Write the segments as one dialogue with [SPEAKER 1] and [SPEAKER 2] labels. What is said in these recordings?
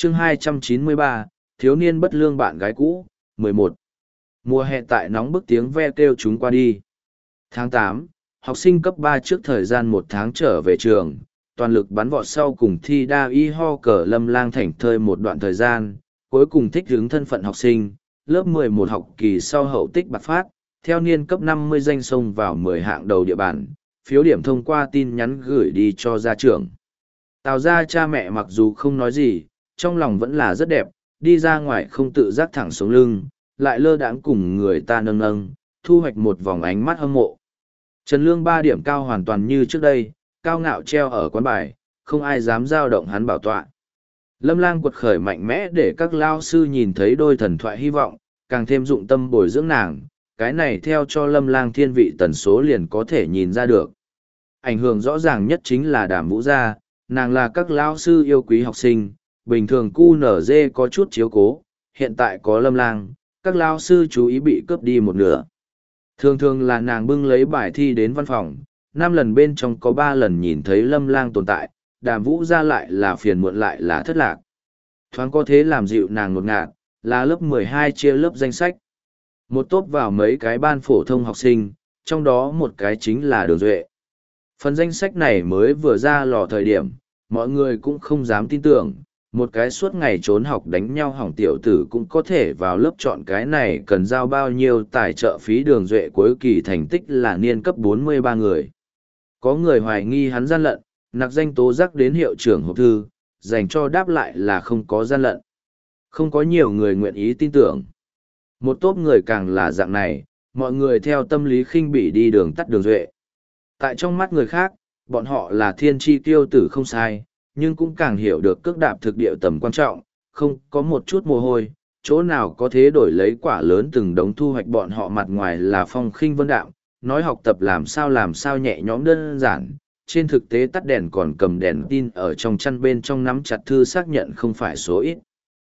[SPEAKER 1] chương 293, thiếu niên bất lương bạn gái cũ, 11. Mùa hè tại nóng bức tiếng ve kêu chúng qua đi. Tháng 8, học sinh cấp 3 trước thời gian 1 tháng trở về trường, toàn lực bắn vọt sau cùng thi đa y ho cờ Lâm Lang thảnh thơi một đoạn thời gian, cuối cùng thích ứng thân phận học sinh, lớp 11 học kỳ sau hậu tích bạc phát, theo niên cấp 50 danh xông vào 10 hạng đầu địa bàn, phiếu điểm thông qua tin nhắn gửi đi cho gia trưởng. Tào ra cha mẹ mặc dù không nói gì, trong lòng vẫn là rất đẹp, đi ra ngoài không tự giác thẳng sống lưng, lại lơ đãng cùng người ta nâng nâng, thu hoạch một vòng ánh mắt hâm mộ. Trần Lương 3 điểm cao hoàn toàn như trước đây, cao ngạo treo ở quán bài, không ai dám giao động hắn bảo tọa. Lâm Lang quật khởi mạnh mẽ để các lao sư nhìn thấy đôi thần thoại hy vọng, càng thêm dụng tâm bồi dưỡng nàng, cái này theo cho Lâm Lang thiên vị tần số liền có thể nhìn ra được. Ảnh hưởng rõ ràng nhất chính là Đàm Vũ Gia, nàng là các lao sư yêu quý học sinh, bình thường QNZ có chút chiếu cố, hiện tại có Lâm Lang, các lao sư chú ý bị cướp đi một nửa. Thường thường là nàng bưng lấy bài thi đến văn phòng, 5 lần bên trong có 3 lần nhìn thấy Lâm Lang tồn tại, Đàm Vũ Gia lại là phiền muộn lại là thất lạc. Thoáng có thế làm dịu nàng ngột ngạt, là lớp 12 chia lớp danh sách. Một tốp vào mấy cái ban phổ thông học sinh, trong đó một cái chính là Đường Duệ. Phần danh sách này mới vừa ra lò thời điểm, mọi người cũng không dám tin tưởng, một cái suốt ngày trốn học đánh nhau hỏng tiểu tử cũng có thể vào lớp chọn cái này cần giao bao nhiêu tài trợ phí. Đường Duệ cuối kỳ thành tích là niên cấp 43 người. Có người hoài nghi hắn gian lận, nặc danh tố giác đến hiệu trưởng hộp thư, dành cho đáp lại là không có gian lận. Không có nhiều người nguyện ý tin tưởng. Một tốp người càng là dạng này, mọi người theo tâm lý khinh bỉ đi đường tắt Đường Duệ. Tại trong mắt người khác, bọn họ là thiên tri tiêu tử không sai, nhưng cũng càng hiểu được cước đạp thực địa tầm quan trọng, không có một chút mồ hôi, chỗ nào có thế đổi lấy quả lớn từng đống thu hoạch. Bọn họ mặt ngoài là phong khinh vân đạm, nói học tập làm sao nhẹ nhõm đơn giản, trên thực tế tắt đèn còn cầm đèn tin ở trong chăn bên trong nắm chặt thư xác nhận không phải số ít.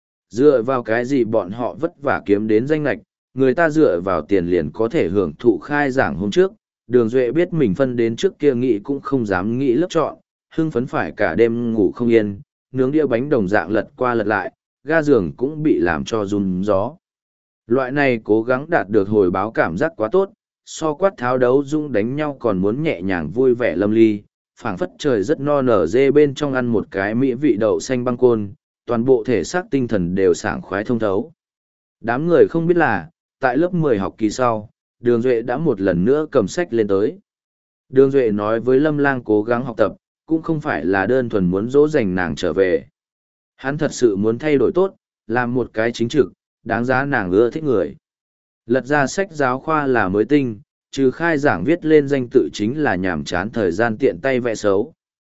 [SPEAKER 1] Dựa vào cái gì bọn họ vất vả kiếm đến danh lệch, người ta dựa vào tiền liền có thể hưởng thụ khai giảng hôm trước. Đường Duệ biết mình phân đến trước kia nghĩ cũng không dám nghĩ lớp chọn, hưng phấn phải cả đêm ngủ không yên, nướng đĩa bánh đồng dạng lật qua lật lại, ga giường cũng bị làm cho run gió. Loại này cố gắng đạt được hồi báo cảm giác quá tốt, so quát tháo đấu dung đánh nhau còn muốn nhẹ nhàng vui vẻ lâm ly, phảng phất trời rất no nở dê bên trong ăn một cái mỹ vị đậu xanh băng côn, toàn bộ thể xác tinh thần đều sảng khoái thông thấu. Đám người không biết là, tại lớp 10 học kỳ sau, Đường Duệ đã một lần nữa cầm sách lên tới. Đường Duệ nói với Lâm Lang cố gắng học tập, cũng không phải là đơn thuần muốn dỗ dành nàng trở về. Hắn thật sự muốn thay đổi tốt, làm một cái chính trực, đáng giá nàng ưa thích người. Lật ra sách giáo khoa là mới tinh, trừ khai giảng viết lên danh tự chính là nhàm chán thời gian tiện tay vẽ xấu.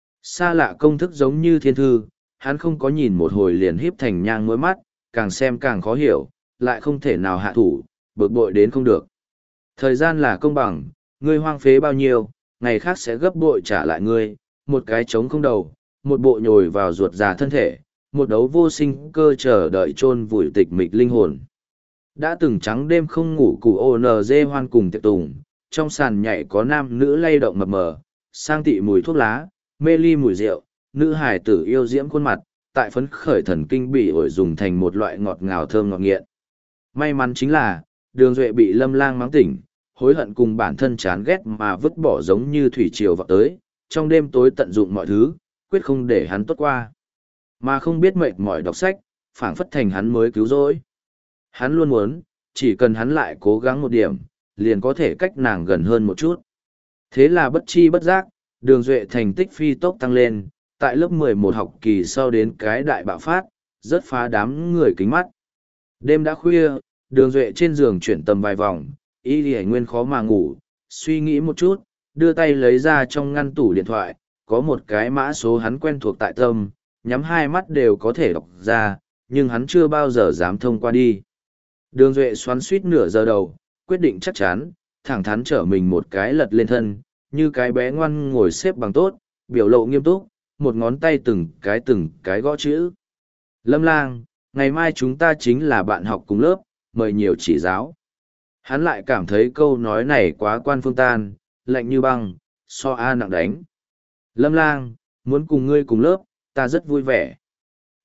[SPEAKER 1] Xa lạ công thức giống như thiên thư, hắn không có nhìn một hồi liền híp thành nhang mỗi mắt, càng xem càng khó hiểu, lại không thể nào hạ thủ, bực bội đến không được. Thời gian là công bằng, ngươi hoang phế bao nhiêu, ngày khác sẽ gấp bội trả lại ngươi, một cái trống không đầu, một bộ nhồi vào ruột già thân thể, một đấu vô sinh cơ chờ đợi chôn vùi tịch mịch linh hồn. Đã từng trắng đêm không ngủ củ ONG hoan cùng tiệc tùng, trong sàn nhảy có nam nữ lay động mập mờ, sang tị mùi thuốc lá, mê ly mùi rượu, nữ hài tử yêu diễm khuôn mặt, tại phấn khởi thần kinh bị ổi dùng thành một loại ngọt ngào thơm ngọt nghiện. May mắn chính là, Đường Duệ bị Lâm Lang mắng tỉnh, hối hận cùng bản thân chán ghét mà vứt bỏ giống như thủy triều vào tới, trong đêm tối tận dụng mọi thứ, quyết không để hắn tốt qua. Mà không biết mệt mỏi đọc sách, phảng phất thành hắn mới cứu rỗi. Hắn luôn muốn, chỉ cần hắn lại cố gắng một điểm, liền có thể cách nàng gần hơn một chút. Thế là bất chi bất giác, Đường Duệ thành tích phi tốc tăng lên, tại lớp 11 học kỳ sau đến cái đại bạo phát, rất phá đám người kính mắt. Đêm đã khuya, Đường Duệ trên giường chuyển tầm vài vòng, y lì nguyên khó mà ngủ, suy nghĩ một chút, đưa tay lấy ra trong ngăn tủ điện thoại, có một cái mã số hắn quen thuộc tại tâm, nhắm hai mắt đều có thể đọc ra, nhưng hắn chưa bao giờ dám thông qua đi. Đường Duệ xoắn suýt nửa giờ đầu, quyết định chắc chắn, thẳng thắn trở mình một cái lật lên thân, như cái bé ngoan ngồi xếp bằng tốt, biểu lộ nghiêm túc, một ngón tay từng cái gõ chữ. Lâm Lang, ngày mai chúng ta chính là bạn học cùng lớp, mời nhiều chỉ giáo. Hắn lại cảm thấy câu nói này quá quan phương tan, lạnh như băng, so A nặng đánh. Lâm Lang, muốn cùng ngươi cùng lớp, ta rất vui vẻ.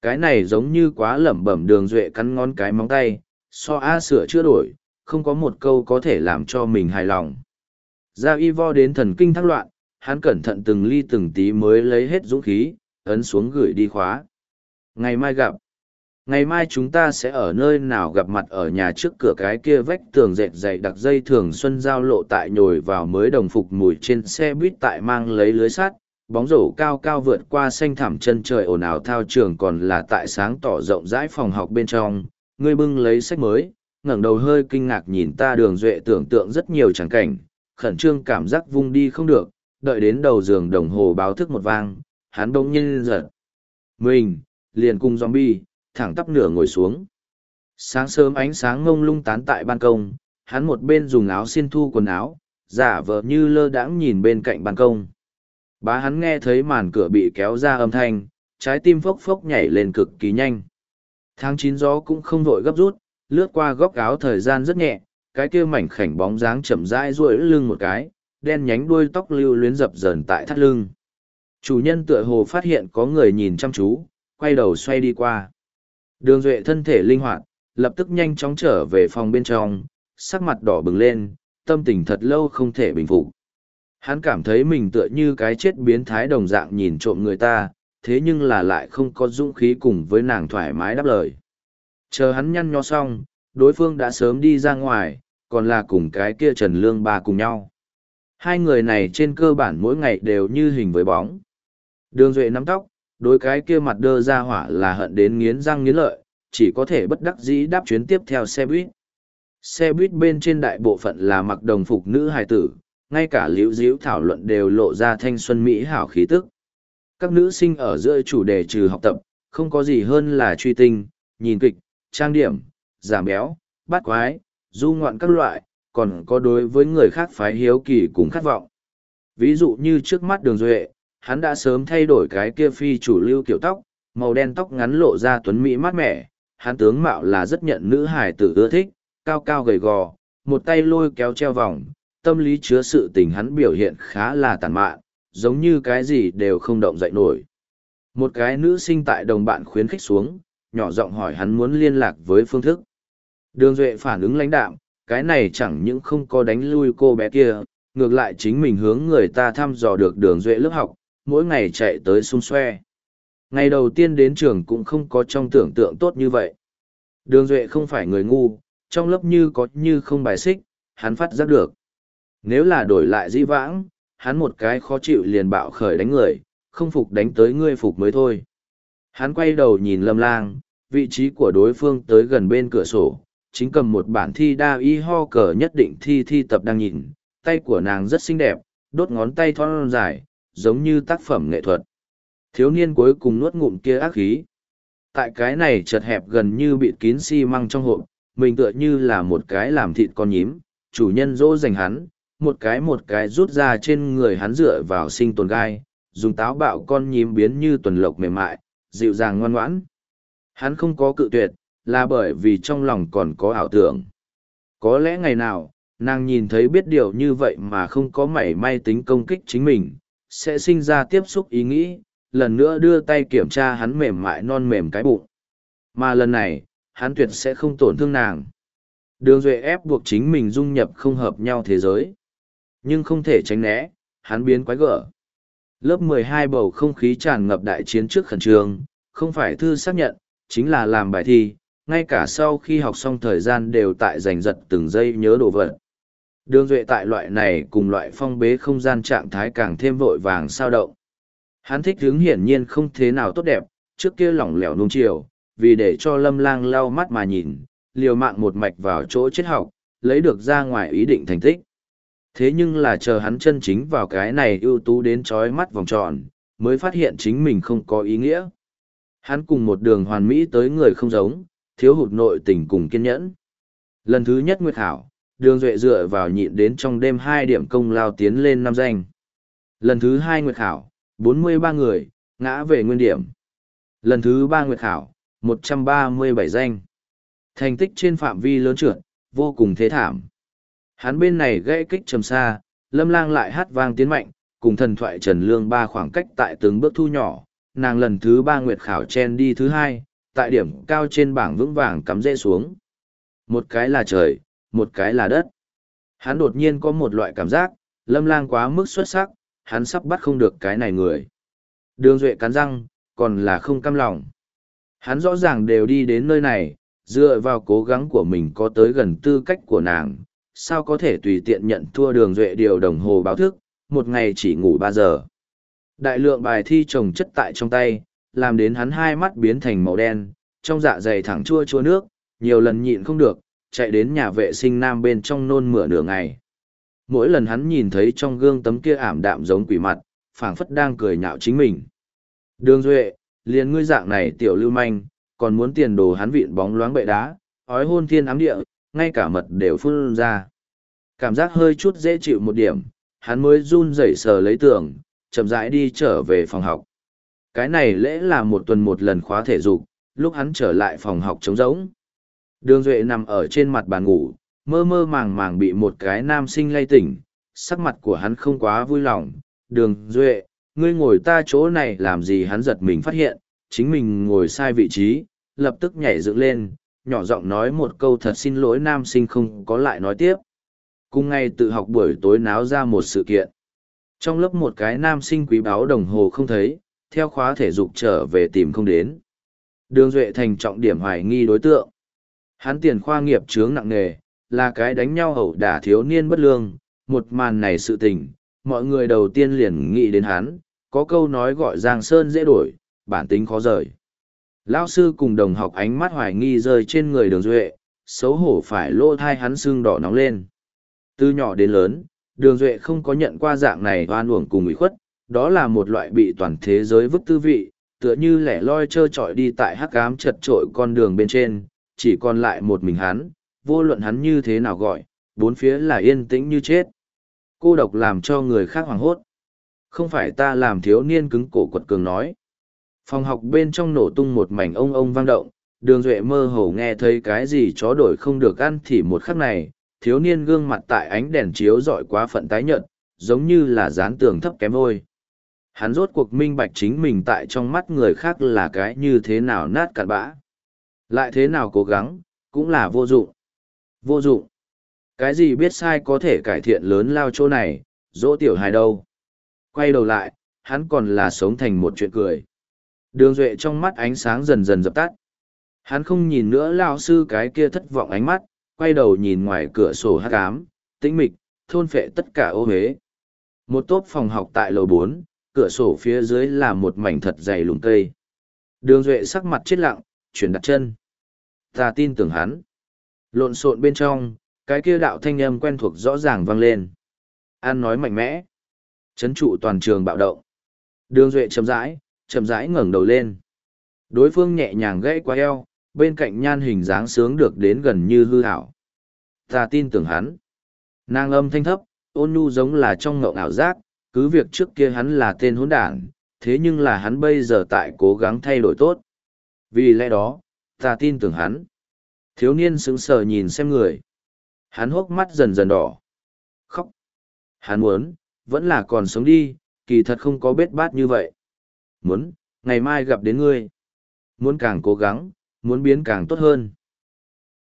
[SPEAKER 1] Cái này giống như quá lẩm bẩm. Đường Duệ cắn ngón cái móng tay, so A sửa chữa đổi, không có một câu có thể làm cho mình hài lòng. Gia y vo đến thần kinh thác loạn, hắn cẩn thận từng ly từng tí mới lấy hết dũng khí, ấn xuống gửi đi khóa. Ngày mai gặp. Ngày mai chúng ta sẽ ở nơi nào gặp mặt? Ở nhà trước cửa cái kia vách tường dệt dày đặc dây thường xuân giao lộ tại nhồi vào mới đồng phục mùi trên xe buýt tại mang lấy lưới sắt, bóng rổ cao cao vượt qua xanh thẳm chân trời ồn ào thao trường, còn là tại sáng tỏ rộng rãi phòng học bên trong. Ngươi bưng lấy sách mới, ngẩng đầu hơi kinh ngạc nhìn ta. Đường Duệ tưởng tượng rất nhiều tràng cảnh, khẩn trương cảm giác vung đi không được, đợi đến đầu giường đồng hồ báo thức một vang, hắn bỗng nhiên giật mình, liền cùng zombie, thẳng tắp nửa ngồi xuống. Sáng sớm ánh sáng ngông lung tán tại ban công, hắn một bên dùng áo xiên thu quần áo, giả vờ như lơ đãng nhìn bên cạnh ban công. Bá hắn nghe thấy màn cửa bị kéo ra âm thanh, trái tim phốc phốc nhảy lên cực kỳ nhanh. Tháng 9 gió cũng không vội gấp rút, lướt qua góc áo thời gian rất nhẹ, cái kia mảnh khảnh bóng dáng chậm rãi duỗi lưng một cái, đen nhánh đuôi tóc lưu luyến dập dờn tại thắt lưng. Chủ nhân tựa hồ phát hiện có người nhìn chăm chú, quay đầu xoay đi qua. Đường Duệ thân thể linh hoạt, lập tức nhanh chóng trở về phòng bên trong, sắc mặt đỏ bừng lên, tâm tình thật lâu không thể bình phục. Hắn cảm thấy mình tựa như cái chết biến thái đồng dạng nhìn trộm người ta, thế nhưng là lại không có dũng khí cùng với nàng thoải mái đáp lời. Chờ hắn nhăn nhó xong, đối phương đã sớm đi ra ngoài, còn là cùng cái kia Trần Lương Ba cùng nhau. Hai người này trên cơ bản mỗi ngày đều như hình với bóng. Đường Duệ nắm tóc, đối cái kia mặt đơ ra hỏa là hận đến nghiến răng nghiến lợi, chỉ có thể bất đắc dĩ đáp chuyến tiếp theo xe buýt. Xe buýt bên trên đại bộ phận là mặc đồng phục nữ hài tử, ngay cả liễu díu thảo luận đều lộ ra thanh xuân mỹ hảo khí tức. Các nữ sinh ở giữa chủ đề trừ học tập, không có gì hơn là truy tinh, nhìn kịch, trang điểm, giảm béo, bát quái, du ngoạn các loại, còn có đối với người khác phái hiếu kỳ cùng khát vọng. Ví dụ như trước mắt Đường Duệ, hắn đã sớm thay đổi cái kia phi chủ lưu kiểu tóc, màu đen tóc ngắn lộ ra tuấn mỹ mát mẻ, hắn tướng mạo là rất nhận nữ hài tử ưa thích, cao cao gầy gò, một tay lôi kéo treo vòng, tâm lý chứa sự tình hắn biểu hiện khá là tàn mạn, giống như cái gì đều không động dậy nổi. Một cái nữ sinh tại đồng bạn khuyến khích xuống, nhỏ giọng hỏi hắn muốn liên lạc với phương thức. Đường Duệ phản ứng lãnh đạm, cái này chẳng những không có đánh lui cô bé kia, ngược lại chính mình hướng người ta thăm dò được Đường Duệ lớp học, mỗi ngày chạy tới xung xoe. Ngày đầu tiên đến trường cũng không có trong tưởng tượng tốt như vậy. Đường Duệ không phải người ngu, trong lớp như có như không bài xích, hắn phát giác được. Nếu là đổi lại dĩ vãng, hắn một cái khó chịu liền bạo khởi đánh người, không phục đánh tới ngươi phục mới thôi. Hắn quay đầu nhìn Lâm Lang, vị trí của đối phương tới gần bên cửa sổ, chính cầm một bản thi đa y ho cờ nhất định thi tập đang nhìn, tay của nàng rất xinh đẹp, đốt ngón tay thon dài, giống như tác phẩm nghệ thuật. Thiếu niên cuối cùng nuốt ngụm kia ác khí. Tại cái này chật hẹp gần như bịt kín xi măng trong hộp, mình tựa như là một cái làm thịt con nhím, chủ nhân dỗ dành hắn, một cái rút ra trên người hắn dựa vào sinh tồn gai, dùng táo bạo con nhím biến như tuần lộc mềm mại, dịu dàng ngoan ngoãn. Hắn không có cự tuyệt, là bởi vì trong lòng còn có ảo tưởng. Có lẽ ngày nào, nàng nhìn thấy biết điều như vậy mà không có mảy may tính công kích chính mình, sẽ sinh ra tiếp xúc ý nghĩ, lần nữa đưa tay kiểm tra hắn mềm mại non mềm cái bụng. Mà lần này, hắn tuyệt sẽ không tổn thương nàng. Đường Duệ ép buộc chính mình dung nhập không hợp nhau thế giới. Nhưng không thể tránh né, hắn biến quái gở. Lớp 12 bầu không khí tràn ngập đại chiến trước khẩn trương, không phải thư xác nhận, chính là làm bài thi, ngay cả sau khi học xong thời gian đều tại giành giật từng giây nhớ đồ vật. Đường Duệ tại loại này cùng loại phong bế không gian trạng thái càng thêm vội vàng sao động. Hắn thích hướng hiển nhiên không thế nào tốt đẹp, trước kia lỏng lẻo nung chiều, vì để cho Lâm Lang lau mắt mà nhìn, liều mạng một mạch vào chỗ chết học, lấy được ra ngoài ý định thành tích. Thế nhưng là chờ hắn chân chính vào cái này ưu tú đến chói mắt vòng tròn, mới phát hiện chính mình không có ý nghĩa. Hắn cùng một đường hoàn mỹ tới người không giống, thiếu hụt nội tình cùng kiên nhẫn. Lần thứ nhất nguyệt khảo, Đường Duệ dựa vào nhịn đến trong đêm 2 điểm công lao tiến lên 5 danh. Lần thứ 2 nguyệt khảo, 43 người, ngã về nguyên điểm. Lần thứ 3 nguyệt khảo, 137 danh. Thành tích trên phạm vi lớn trượt, vô cùng thế thảm. Hắn bên này gãy kích trầm xa, Lâm Lang lại hát vang tiến mạnh, cùng thần thoại Trần Lương Ba khoảng cách tại từng bước thu nhỏ, nàng lần thứ 3 nguyệt khảo chen đi thứ 2, tại điểm cao trên bảng vững vàng cắm rễ xuống. Một cái là trời, một cái là đất. Hắn đột nhiên có một loại cảm giác, Lâm Lang quá mức xuất sắc, hắn sắp bắt không được cái này người. Đường Duệ cắn răng, còn là không cam lòng. Hắn rõ ràng đều đi đến nơi này, dựa vào cố gắng của mình có tới gần tư cách của nàng, sao có thể tùy tiện nhận thua Đường Duệ điều đồng hồ báo thức, một ngày chỉ ngủ 3 giờ. Đại lượng bài thi chồng chất tại trong tay, làm đến hắn hai mắt biến thành màu đen, trong dạ dày thẳng chua chua nước, nhiều lần nhịn không được, chạy đến nhà vệ sinh nam bên trong nôn mửa nửa ngày. Mỗi lần hắn nhìn thấy trong gương tấm kia ảm đạm giống quỷ mặt, phảng phất đang cười nhạo chính mình. Đường Duệ, liền ngươi dạng này tiểu lưu manh, còn muốn tiền đồ hắn vịn bóng loáng bệ đá, ói hôn thiên ám địa, ngay cả mật đều phun ra. Cảm giác hơi chút dễ chịu một điểm, hắn mới run rẩy sờ lấy tường, chậm rãi đi trở về phòng học. Cái này lễ là một tuần một lần khóa thể dục, lúc hắn trở lại phòng học trống rỗng. Đường Duệ nằm ở trên mặt bàn ngủ, mơ mơ màng màng bị một cái nam sinh lay tỉnh, sắc mặt của hắn không quá vui lòng. Đường Duệ, ngươi ngồi ta chỗ này làm gì? Hắn giật mình phát hiện, chính mình ngồi sai vị trí, lập tức nhảy dựng lên, nhỏ giọng nói một câu thật xin lỗi. Nam sinh không có lại nói tiếp. Cùng ngày tự học buổi tối náo ra một sự kiện. Trong lớp một cái nam sinh quý báu đồng hồ không thấy, theo khóa thể dục trở về tìm không đến. Đường Duệ thành trọng điểm hoài nghi đối tượng. Hắn tiền khoa nghiệp chướng nặng nề, là cái đánh nhau ẩu đả thiếu niên bất lương, một màn này sự tình, mọi người đầu tiên liền nghĩ đến hắn, có câu nói gọi Giang Sơn dễ đổi, bản tính khó rời. Lão sư cùng đồng học ánh mắt hoài nghi rơi trên người Đường Duệ, xấu hổ phải lỗ thai hắn sưng đỏ nóng lên. Từ nhỏ đến lớn, Đường Duệ không có nhận qua dạng này oan uổng cùng ủy khuất, đó là một loại bị toàn thế giới vứt tư vị, tựa như lẻ loi trơ trọi đi tại hắc ám chật trội con đường bên trên, chỉ còn lại một mình hắn, vô luận hắn như thế nào gọi, bốn phía là yên tĩnh như chết. Cô độc làm cho người khác hoảng hốt. Không phải ta làm, thiếu niên cứng cổ quật cường nói. Phòng học bên trong nổ tung một mảnh ông vang động, Đường Duệ mơ hồ nghe thấy cái gì chó đổi không được ăn thì một khắc này, thiếu niên gương mặt tại ánh đèn chiếu rọi quá phận tái nhợt, giống như là dán tường thấp kém vôi. Hắn rốt cuộc minh bạch chính mình tại trong mắt người khác là cái như thế nào nát cặn bã. Lại thế nào cố gắng, cũng là vô dụng. Vô dụng. Cái gì biết sai có thể cải thiện lớn lao chỗ này, dỗ tiểu hài đâu. Quay đầu lại, hắn còn là sống thành một chuyện cười. Đường Duệ trong mắt ánh sáng dần dần dập tắt. Hắn không nhìn nữa lao sư cái kia thất vọng ánh mắt, quay đầu nhìn ngoài cửa sổ hắc ám, tĩnh mịch, thôn phệ tất cả ô huế. Một tốp phòng học tại lầu 4, cửa sổ phía dưới là một mảnh thật dày lùm cây. Đường Duệ sắc mặt chết lặng, chuyển đặt chân. Ta tin tưởng hắn. Lộn xộn bên trong, cái kia đạo thanh âm quen thuộc rõ ràng vang lên. An nói mạnh mẽ. Chấn trụ toàn trường bạo động. Đường Duệ chậm rãi ngẩng đầu lên. Đối phương nhẹ nhàng gãy qua eo, bên cạnh nhan hình dáng sướng được đến gần như hư ảo. Ta tin tưởng hắn. Nàng âm thanh thấp, ôn nhu giống là trong ngộng ảo giác, cứ việc trước kia hắn là tên hỗn đản, thế nhưng là hắn bây giờ tại cố gắng thay đổi tốt. Vì lẽ đó, ta tin tưởng hắn. Thiếu niên sững sờ nhìn xem người. Hắn hốc mắt dần dần đỏ. Khóc. Hắn muốn, vẫn là còn sống đi, kỳ thật không có bết bát như vậy. Muốn, ngày mai gặp đến ngươi. Muốn càng cố gắng, muốn biến càng tốt hơn.